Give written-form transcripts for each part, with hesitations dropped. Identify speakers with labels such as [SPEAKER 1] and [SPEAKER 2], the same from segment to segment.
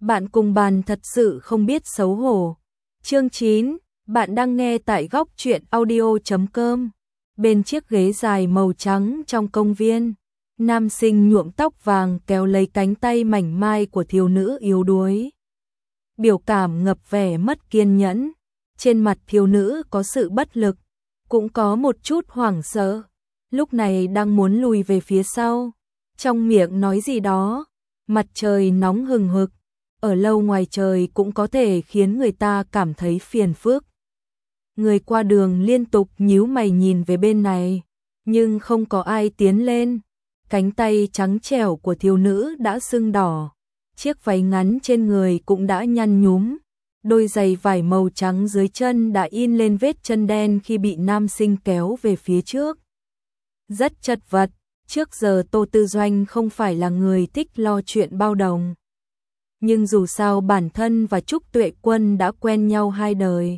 [SPEAKER 1] Bạn cùng bàn thật sự không biết xấu hổ. Chương 9, bạn đang nghe tại góc truyện audio.com. Bên chiếc ghế dài màu trắng trong công viên, nam sinh nhuộm tóc vàng kéo lấy cánh tay mảnh mai của thiếu nữ yếu đuối. Biểu cảm ngập vẻ mất kiên nhẫn, trên mặt thiếu nữ có sự bất lực, cũng có một chút hoảng sợ. Lúc này đang muốn lùi về phía sau, trong miệng nói gì đó. Mặt trời nóng hừng hực, ở lâu ngoài trời cũng có thể khiến người ta cảm thấy phiền phức. Người qua đường liên tục nhíu mày nhìn về bên này, nhưng không có ai tiến lên. Cánh tay trắng trẻo của thiếu nữ đã sưng đỏ, chiếc váy ngắn trên người cũng đã nhăn nhúm, đôi giày vải màu trắng dưới chân đã in lên vết chân đen khi bị nam sinh kéo về phía trước. Rất chật vật, trước giờ Tô Tư Doanh không phải là người thích lo chuyện bao đồng. Nhưng dù sao bản thân và Trúc Tuệ Quân đã quen nhau 2 đời.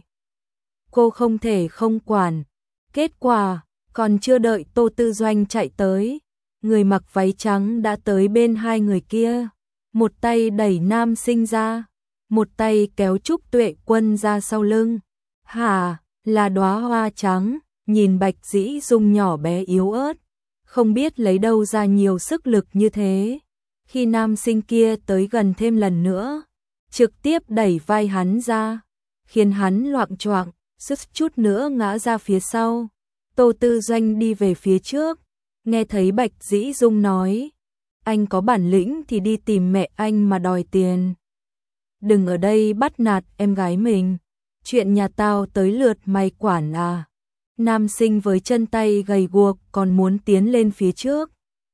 [SPEAKER 1] Cô không thể không quản. Kết quả, còn chưa đợi Tô Tư Doanh chạy tới, người mặc váy trắng đã tới bên hai người kia. Một tay đẩy nam sinh ra, một tay kéo Trúc Tuệ Quân ra sau lưng. Hả, là đóa hoa trắng, nhìn Bạch Dĩ Dung nhỏ bé yếu ớt, không biết lấy đâu ra nhiều sức lực như thế. Khi nam sinh kia tới gần thêm lần nữa, trực tiếp đẩy vai hắn ra, khiến hắn loạng choạng, suýt chút nữa ngã ra phía sau. Tô Tư Doanh đi về phía trước, nghe thấy Bạch Dĩ Dung nói, anh có bản lĩnh thì đi tìm mẹ anh mà đòi tiền. Đừng ở đây bắt nạt em gái mình, chuyện nhà tao tới lượt mày quản à. Nam sinh với chân tay gầy guộc còn muốn tiến lên phía trước.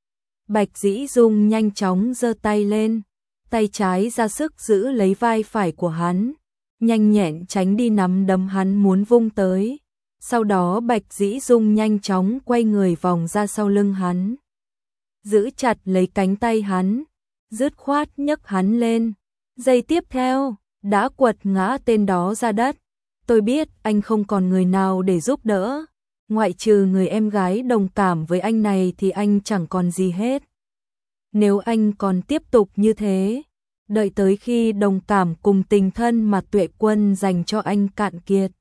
[SPEAKER 1] Bạch Dĩ Dung nhanh chóng giơ tay lên, tay trái ra sức giữ lấy vai phải của hắn, nhanh nhẹn tránh đi nắm đấm hắn muốn vung tới. Sau đó Bạch Dĩ Dung nhanh chóng quay người vòng ra sau lưng hắn, giữ chặt lấy cánh tay hắn, dứt khoát nhấc hắn lên. Giây tiếp theo, đã quật ngã tên đó ra đất. Tôi biết anh không còn người nào để giúp đỡ, ngoại trừ người em gái đồng cảm với anh này thì anh chẳng còn gì hết. Nếu anh còn tiếp tục như thế, đợi tới khi đồng cảm cùng tình thân mà Tuệ Quân dành cho anh cạn kiệt,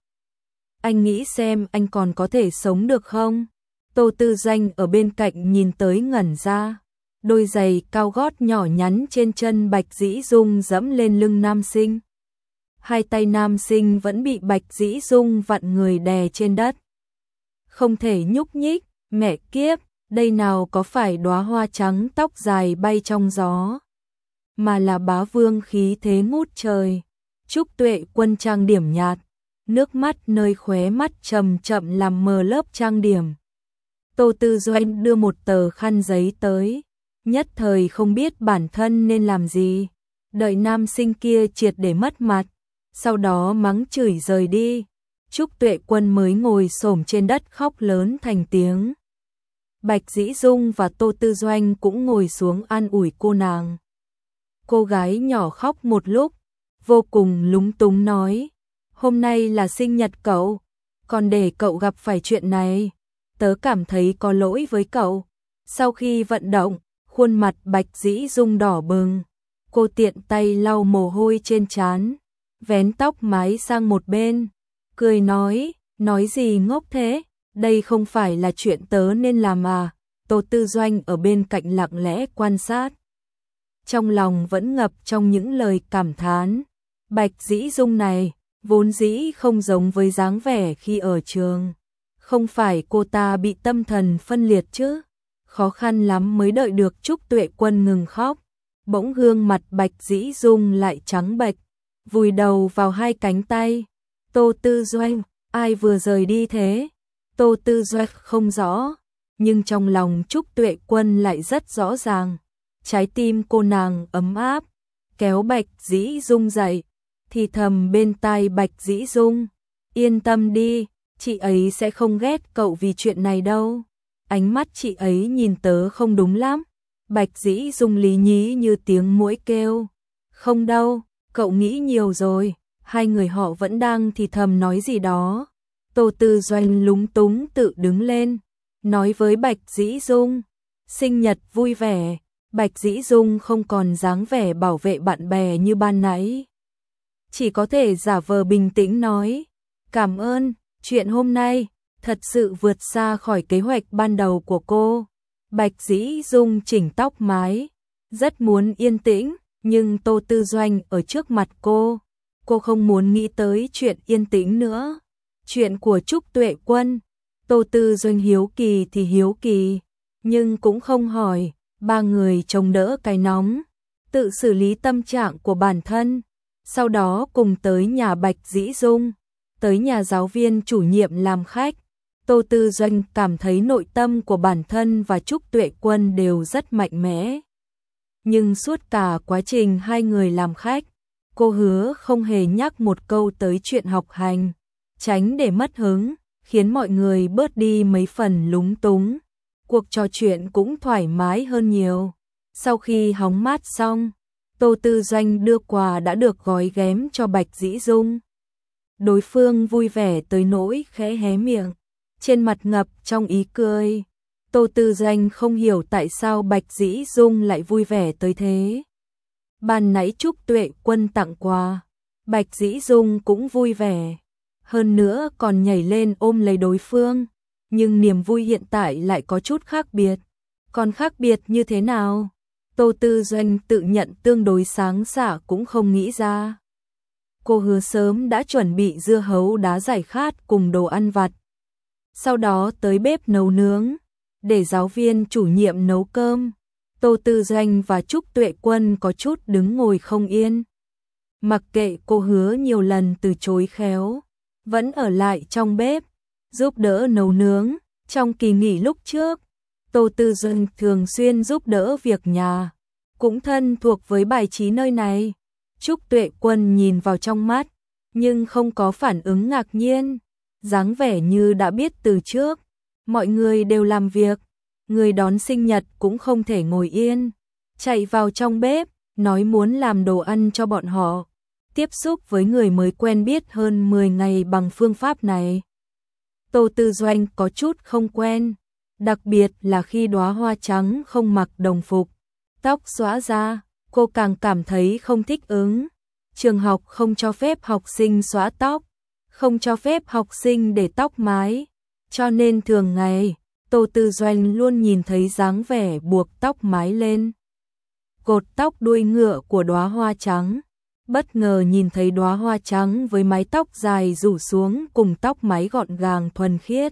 [SPEAKER 1] anh nghĩ xem anh còn có thể sống được không? Tô Tư Doanh ở bên cạnh nhìn tới ngẩn ra, đôi giày cao gót nhỏ nhắn trên chân Bạch Dĩ Dung dẫm lên lưng nam sinh. Hai tay nam sinh vẫn bị Bạch Dĩ Dung vặn người đè trên đất, không thể nhúc nhích. Mẹ kiếp, đây nào có phải đóa hoa trắng tóc dài bay trong gió, mà là bá vương khí thế ngút trời. Trúc Tuệ Quân trang điểm nhạt, nước mắt nơi khóe mắt chậm chậm làm mờ lớp trang điểm. Tô Tư Doanh đưa một tờ khăn giấy tới, nhất thời không biết bản thân nên làm gì. Đợi nam sinh kia triệt để mất mặt, sau đó mắng chửi rời đi, Trúc Tuệ Quân mới ngồi xổm trên đất khóc lớn thành tiếng. Bạch Dĩ Dung và Tô Tư Doanh cũng ngồi xuống an ủi cô nàng. Cô gái nhỏ khóc một lúc, vô cùng lúng túng nói, hôm nay là sinh nhật cậu, còn để cậu gặp phải chuyện này, tớ cảm thấy có lỗi với cậu. Sau khi vận động, khuôn mặt Bạch Dĩ Dung đỏ bừng, cô tiện tay lau mồ hôi trên trán, vén tóc mái sang một bên, cười nói gì ngốc thế, đây không phải là chuyện tớ nên làm à. Tô Tư Doanh ở bên cạnh lặng lẽ quan sát, trong lòng vẫn ngập trong những lời cảm thán. Bạch Dĩ Dung này, vốn dĩ không giống với dáng vẻ khi ở trường. Không phải cô ta bị tâm thần phân liệt chứ, khó khăn lắm mới đợi được Trúc Tuệ Quân ngừng khóc. Bỗng gương mặt Bạch Dĩ Dung lại trắng bệch, vùi đầu vào hai cánh tay. Tô Tư Doanh, ai vừa rời đi thế? Tô Tư Doanh không rõ, nhưng trong lòng Trúc Tuệ Quân lại rất rõ ràng. Trái tim cô nàng ấm áp, kéo Bạch Dĩ Dung dậy, thì thầm bên tai Bạch Dĩ Dung, yên tâm đi, chị ấy sẽ không ghét cậu vì chuyện này đâu. Ánh mắt chị ấy nhìn tớ không đúng lắm. Bạch Dĩ Dung lý nhí như tiếng muỗi kêu, không đâu, cậu nghĩ nhiều rồi. Hai người họ vẫn đang thì thầm nói gì đó. Tô Tư Doanh lúng túng tự đứng lên, nói với Bạch Dĩ Dung, sinh nhật vui vẻ. Bạch Dĩ Dung không còn dáng vẻ bảo vệ bạn bè như ban nãy. Chỉ có thể giả vờ bình tĩnh nói, cảm ơn, chuyện hôm nay thật sự vượt xa khỏi kế hoạch ban đầu của cô. Bạch Dĩ Dung chỉnh tóc mái, rất muốn yên tĩnh, nhưng Tô Tư Doanh ở trước mặt cô không muốn nghĩ tới chuyện yên tĩnh nữa. Chuyện của Trúc Tuệ Quân, Tô Tư Doanh hiếu kỳ thì hiếu kỳ, nhưng cũng không hỏi. Ba người chống đỡ cái nóng, tự xử lý tâm trạng của bản thân, sau đó cùng tới nhà Bạch Dĩ Dung, tới nhà giáo viên chủ nhiệm làm khách. Tô Tư Doanh cảm thấy nội tâm của bản thân và Trúc Tuệ Quân đều rất mạnh mẽ. Nhưng suốt cả quá trình hai người làm khách, cô hứa không hề nhắc một câu tới chuyện học hành, tránh để mất hứng, khiến mọi người bớt đi mấy phần lúng túng. Cuộc trò chuyện cũng thoải mái hơn nhiều. Sau khi hóng mát xong, Tô Tư Doanh đưa quà đã được gói ghém cho Bạch Dĩ Dung. Đối phương vui vẻ tới nỗi khẽ hé miệng, trên mặt ngập trong ý cười. Tô Tư Doanh không hiểu tại sao Bạch Dĩ Dung lại vui vẻ tới thế. Ban nãy Trúc Tuệ Quân tặng quà, Bạch Dĩ Dung cũng vui vẻ, hơn nữa còn nhảy lên ôm lấy đối phương. Nhưng niềm vui hiện tại lại có chút khác biệt. Còn khác biệt như thế nào? Tô Tư Doanh tự nhận tương đối sáng xả cũng không nghĩ ra. Cô hứa sớm đã chuẩn bị dưa hấu đá giải khát cùng đồ ăn vặt. Sau đó tới bếp nấu nướng, để giáo viên chủ nhiệm nấu cơm. Tô Tư Doanh và Trúc Tuệ Quân có chút đứng ngồi không yên. Mặc kệ cô hứa nhiều lần từ chối khéo, vẫn ở lại trong bếp, giúp đỡ nấu nướng. Trong kỳ nghỉ lúc trước, Tô Tư Doanh thường xuyên giúp đỡ việc nhà, cũng thân thuộc với bài trí nơi này. Trúc Tuệ Quân nhìn vào trong mắt, nhưng không có phản ứng ngạc nhiên, dáng vẻ như đã biết từ trước. Mọi người đều làm việc, người đón sinh nhật cũng không thể ngồi yên, chạy vào trong bếp, nói muốn làm đồ ăn cho bọn họ. Tiếp xúc với người mới quen biết hơn 10 ngày bằng phương pháp này, Tô Tư Doanh có chút không quen, đặc biệt là khi đóa hoa trắng không mặc đồng phục, tóc xõa ra, cô càng cảm thấy không thích ứng. Trường học không cho phép học sinh xõa tóc, không cho phép học sinh để tóc mái, cho nên thường ngày, Tô Tư Doanh luôn nhìn thấy dáng vẻ buộc tóc mái lên. Cột tóc đuôi ngựa của đóa hoa trắng, bất ngờ nhìn thấy đóa hoa trắng với mái tóc dài rủ xuống cùng tóc mái gọn gàng thuần khiết.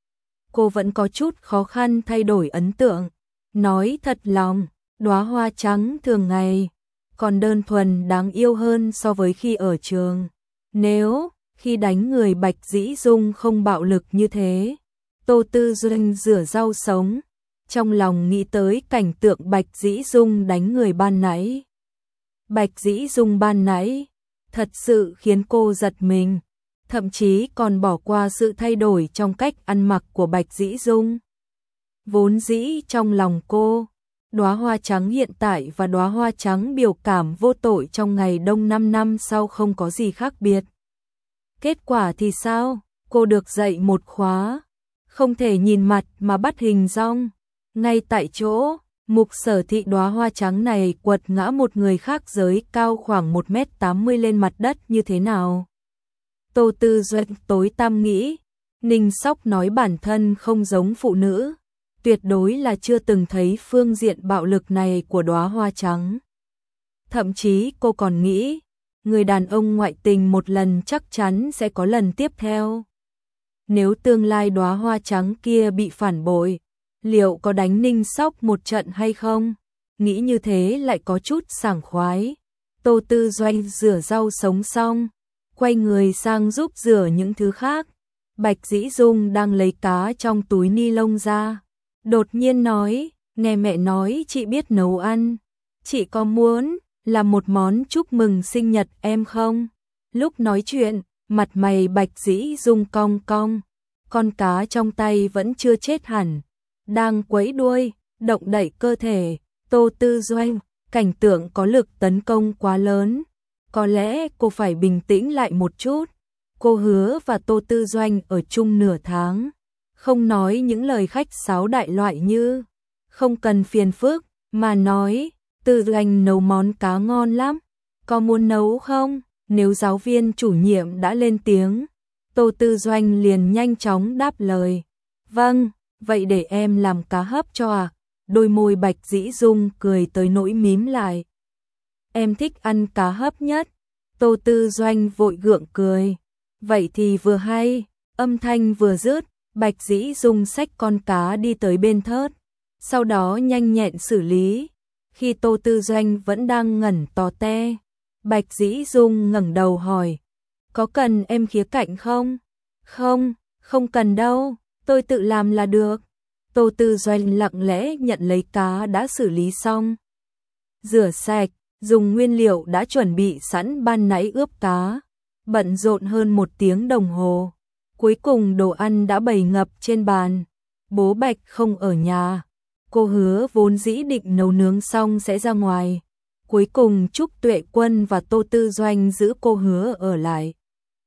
[SPEAKER 1] Cô vẫn có chút khó khăn thay đổi ấn tượng, nói thật lòng, đóa hoa trắng thường ngày còn đơn thuần đáng yêu hơn so với khi ở trường. Nếu khi đánh người Bạch Dĩ Dung không bạo lực như thế. Tô Tư Doanh rửa rau sống, trong lòng nghĩ tới cảnh tượng Bạch Dĩ Dung đánh người ban nãy. Bạch Dĩ Dung ban nãy thật sự khiến cô giật mình, thậm chí còn bỏ qua sự thay đổi trong cách ăn mặc của Bạch Dĩ Dung. Vốn dĩ trong lòng cô, đóa hoa trắng hiện tại và đóa hoa trắng biểu cảm vô tội trong ngày đông 5 năm sau không có gì khác biệt. Kết quả thì sao? Cô được dạy một khóa, không thể nhìn mặt mà bắt hình dong. Ngay tại chỗ, Mục Sở Thị đóa hoa trắng này quật ngã một người khác giới cao khoảng 1m80 lên mặt đất như thế nào? Tô Tư Doanh tối tăm nghĩ, Ninh Sóc nói bản thân không giống phụ nữ, tuyệt đối là chưa từng thấy phương diện bạo lực này của đóa hoa trắng. Thậm chí cô còn nghĩ, người đàn ông ngoại tình một lần chắc chắn sẽ có lần tiếp theo. Nếu tương lai đóa hoa trắng kia bị phản bội, liệu có đánh Ninh Sóc một trận hay không? Nghĩ như thế lại có chút sảng khoái. Tô Tư Doanh rửa rau sống xong, quay người sang giúp rửa những thứ khác. Bạch Dĩ Dung đang lấy cá trong túi ni lông ra, đột nhiên nói, nghe mẹ nói chị biết nấu ăn, chị có muốn làm một món chúc mừng sinh nhật em không? Lúc nói chuyện, mặt mày Bạch Dĩ Dung cong cong, con cá trong tay vẫn chưa chết hẳn, đang quẫy đuôi, động đậy cơ thể. Tô Tư Doanh, cảnh tượng có lực tấn công quá lớn, có lẽ cô phải bình tĩnh lại một chút. Cô Hứa và Tô Tư Doanh ở chung nửa tháng, không nói những lời khách sáo đại loại như không cần phiền phức, mà nói, Tư Doanh nấu món cá ngon lắm, có muốn nấu không? Nếu giáo viên chủ nhiệm đã lên tiếng, Tô Tư Doanh liền nhanh chóng đáp lời. Vâng, vậy để em làm cá hấp cho ạ. Đôi môi Bạch Dĩ Dung cười tới nỗi mím lại. Em thích ăn cá hấp nhất. Tô Tư Doanh vội gượng cười. Vậy thì vừa hay, âm thanh vừa dứt, Bạch Dĩ Dung xách con cá đi tới bên thớt, sau đó nhanh nhẹn xử lý. Khi Tô Tư Doanh vẫn đang ngẩn tò te, Bạch Dĩ Dung ngẩng đầu hỏi, có cần em khía cạnh không? Không, không cần đâu, tôi tự làm là được. Tô Tư Doanh lặng lẽ nhận lấy cá đã xử lý xong. Rửa sạch, dùng nguyên liệu đã chuẩn bị sẵn ban nãy ướp cá. Bận rộn hơn 1 tiếng đồng hồ. Cuối cùng đồ ăn đã bày ngập trên bàn. Bố Bạch không ở nhà. Cô Hứa vốn dĩ định nấu nướng xong sẽ ra ngoài. Cuối cùng Trúc Tuệ Quân và Tô Tư Doanh giữ cô Hứa ở lại.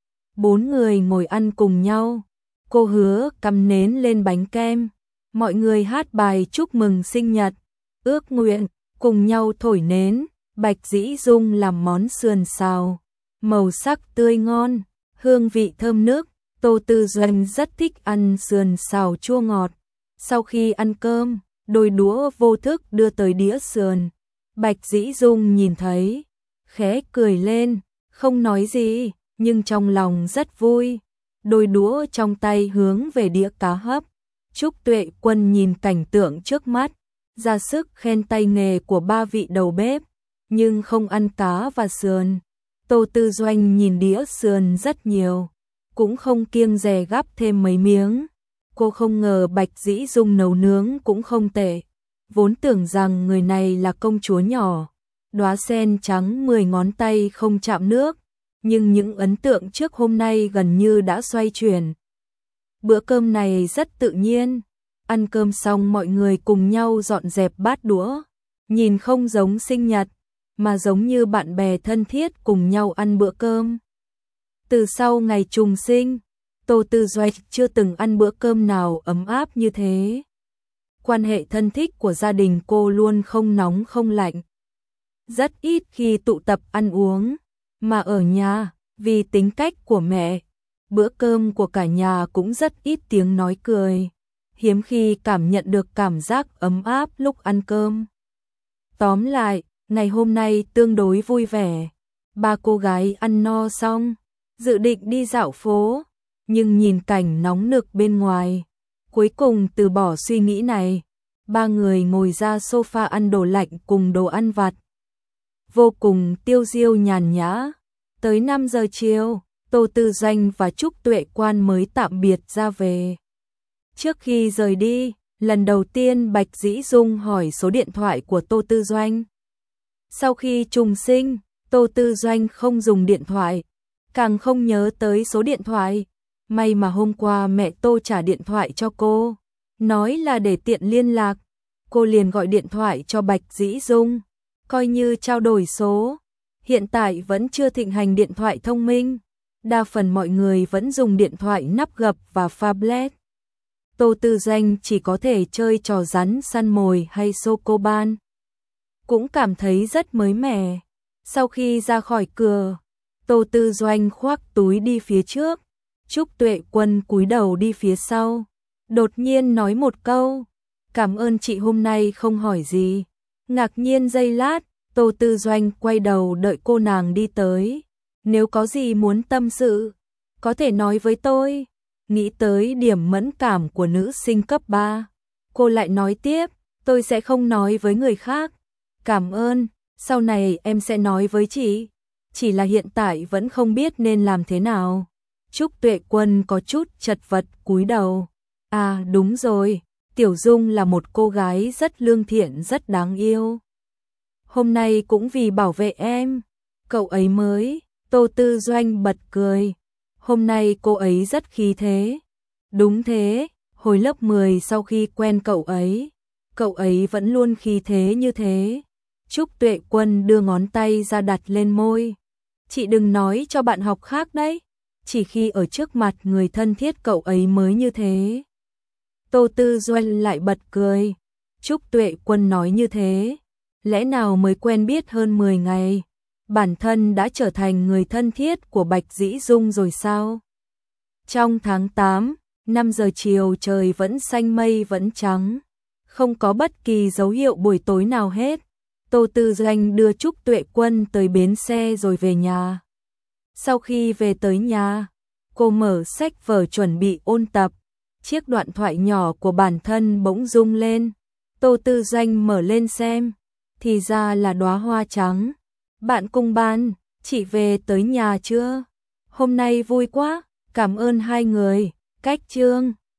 [SPEAKER 1] 4 người ngồi ăn cùng nhau. Cô Hứa cắm nến lên bánh kem. Mọi người hát bài chúc mừng sinh nhật, ước nguyện, cùng nhau thổi nến. Bạch Dĩ Dung làm món sườn xào, màu sắc tươi ngon, hương vị thơm nước. Tô Tư Doanh rất thích ăn sườn xào chua ngọt. Sau khi ăn cơm, đôi đũa vô thức đưa tới đĩa sườn. Bạch Dĩ Dung nhìn thấy, khẽ cười lên, không nói gì, nhưng trong lòng rất vui. Đôi đũa trong tay hướng về đĩa cá hấp. Trúc Tuệ Quân nhìn cảnh tượng trước mắt, ra sức khen tay nghề của 3 vị đầu bếp, nhưng không ăn cá và sườn. Tô Tư Doanh nhìn đĩa sườn rất nhiều, cũng không kiêng dè gắp thêm mấy miếng. Cô không ngờ Bạch Dĩ Dung nấu nướng cũng không tệ. Vốn tưởng rằng người này là công chúa nhỏ, đóa sen trắng 10 ngón tay không chạm nước, nhưng những ấn tượng trước hôm nay gần như đã xoay chuyển. Bữa cơm này rất tự nhiên. Ăn cơm xong mọi người cùng nhau dọn dẹp bát đũa, nhìn không giống sinh nhật, mà giống như bạn bè thân thiết cùng nhau ăn bữa cơm. Từ sau ngày trùng sinh, Tô Tư Doanh chưa từng ăn bữa cơm nào ấm áp như thế. Quan hệ thân thích của gia đình cô luôn không nóng không lạnh. Rất ít khi tụ tập ăn uống, mà ở nhà, vì tính cách của mẹ, bữa cơm của cả nhà cũng rất ít tiếng nói cười. Hiếm khi cảm nhận được cảm giác ấm áp lúc ăn cơm. Tóm lại, ngày hôm nay tương đối vui vẻ. 3 cô gái ăn no xong, dự định đi dạo phố, nhưng nhìn cảnh nóng nực bên ngoài, cuối cùng từ bỏ suy nghĩ này. 3 người ngồi ra sofa ăn đồ lạnh cùng đồ ăn vặt. Vô cùng tiêu diêu nhàn nhã. Tới 5 giờ chiều, Tô Tư Doanh và Trúc Tuệ Quan mới tạm biệt ra về. Trước khi rời đi, lần đầu tiên Bạch Dĩ Dung hỏi số điện thoại của Tô Tư Doanh. Sau khi trùng sinh, Tô Tư Doanh không dùng điện thoại, càng không nhớ tới số điện thoại. May mà hôm qua mẹ Tô trả điện thoại cho cô, nói là để tiện liên lạc. Cô liền gọi điện thoại cho Bạch Dĩ Dung, coi như trao đổi số. Hiện tại vẫn chưa thịnh hành điện thoại thông minh, đa phần mọi người vẫn dùng điện thoại nắp gập và phablet. Tô Tư Doanh chỉ có thể chơi trò rắn săn mồi hay Socoban. Cũng cảm thấy rất mới mẻ. Sau khi ra khỏi cửa, Tô Tư Doanh khoác túi đi phía trước, Trúc Tuệ Quân cúi đầu đi phía sau. Đột nhiên nói một câu, cảm ơn chị hôm nay không hỏi gì. Ngạc nhiên giây lát, Tô Tư Doanh quay đầu đợi cô nàng đi tới. Nếu có gì muốn tâm sự, có thể nói với tôi. Nghĩ tới điểm mẫn cảm của nữ sinh cấp 3, cô lại nói tiếp, tôi sẽ không nói với người khác. Cảm ơn, sau này em sẽ nói với chị. Chỉ là hiện tại vẫn không biết nên làm thế nào. Trúc Tuệ Quân có chút chật vật cúi đầu. À đúng rồi, Tiểu Dung là một cô gái rất lương thiện, rất đáng yêu. Hôm nay cũng vì bảo vệ em, cậu ấy mới. Tô Tư Doanh bật cười. Hôm nay cô ấy rất khí thế. Đúng thế, hồi lớp 10 sau khi quen cậu ấy vẫn luôn khí thế như thế. Trúc Tuệ Quân đưa ngón tay ra đặt lên môi. Chị đừng nói cho bạn học khác đấy, chỉ khi ở trước mặt người thân thiết cậu ấy mới như thế. Tô Tư Doanh lại bật cười. Trúc Tuệ Quân nói như thế, lẽ nào mới quen biết hơn 10 ngày, bản thân đã trở thành người thân thiết của Bạch Dĩ Dung rồi sao? Trong tháng 8, 5 giờ chiều trời vẫn xanh mây vẫn trắng, không có bất kỳ dấu hiệu buổi tối nào hết. Tô Tư Doanh đưa Trúc Tuệ Quân tới bến xe rồi về nhà. Sau khi về tới nhà, cô mở sách vở chuẩn bị ôn tập. Chiếc điện thoại nhỏ của bản thân bỗng rung lên. Tô Tư Doanh mở lên xem, thì ra là đóa hoa trắng. Bạn cùng bàn, chị về tới nhà chưa? Hôm nay vui quá, cảm ơn hai người. Cách chương